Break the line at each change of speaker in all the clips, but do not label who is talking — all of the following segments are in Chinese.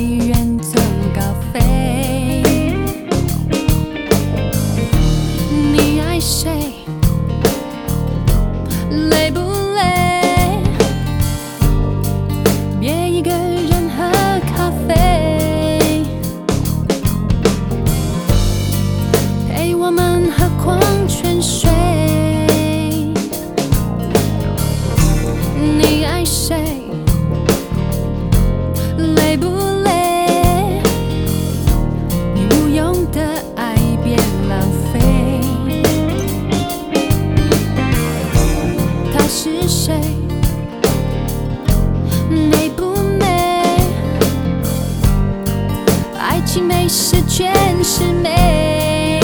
你远走高飞。你爱谁？累不累？别一个人喝咖啡，陪我们喝矿泉水。你爱谁？累不累？你无用的爱别浪费。他是谁？美不美？爱情美是全是美，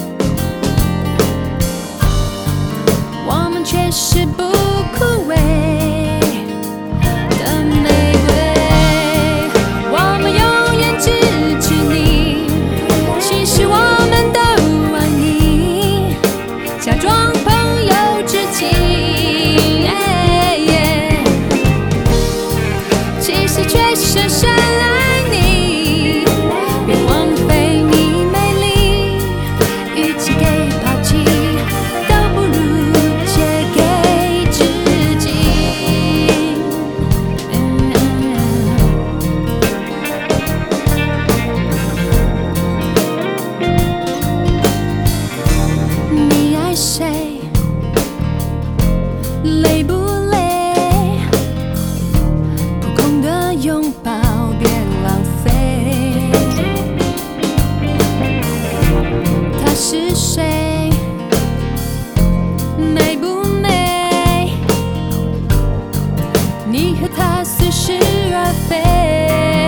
我们却是不枯萎的玫瑰。我们永远支持你，其实我们都爱你，假装朋友知己。其实却深深爱你，别枉费你美丽，与其给抛弃，倒不如借给知己。你爱谁？累不累？扑空的拥抱别浪费。他是谁？美不美？你和他似是而非，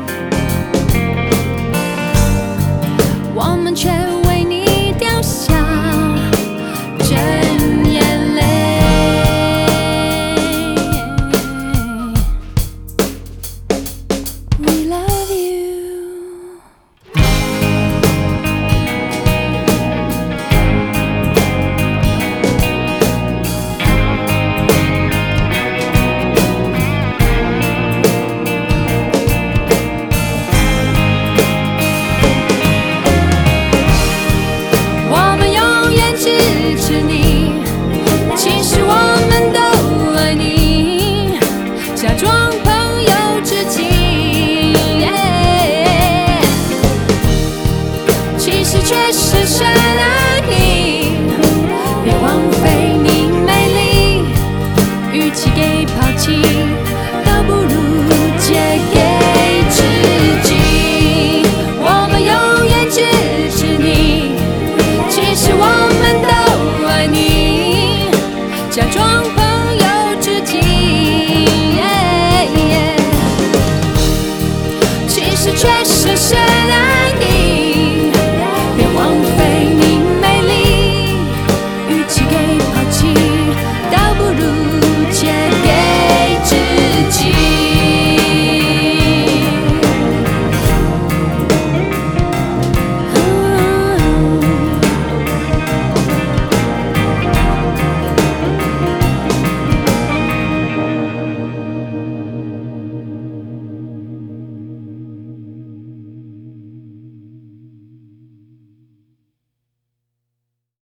我们却为你掉下真眼泪。We love you。我们永远支持你，其实我们都爱你，假装朋友知己。其实却是深爱你，别枉费你美丽，与其给抛弃，倒不如借给知己。我们永远支持你，其实我们都爱你，假装朋友知己。其实却是深爱。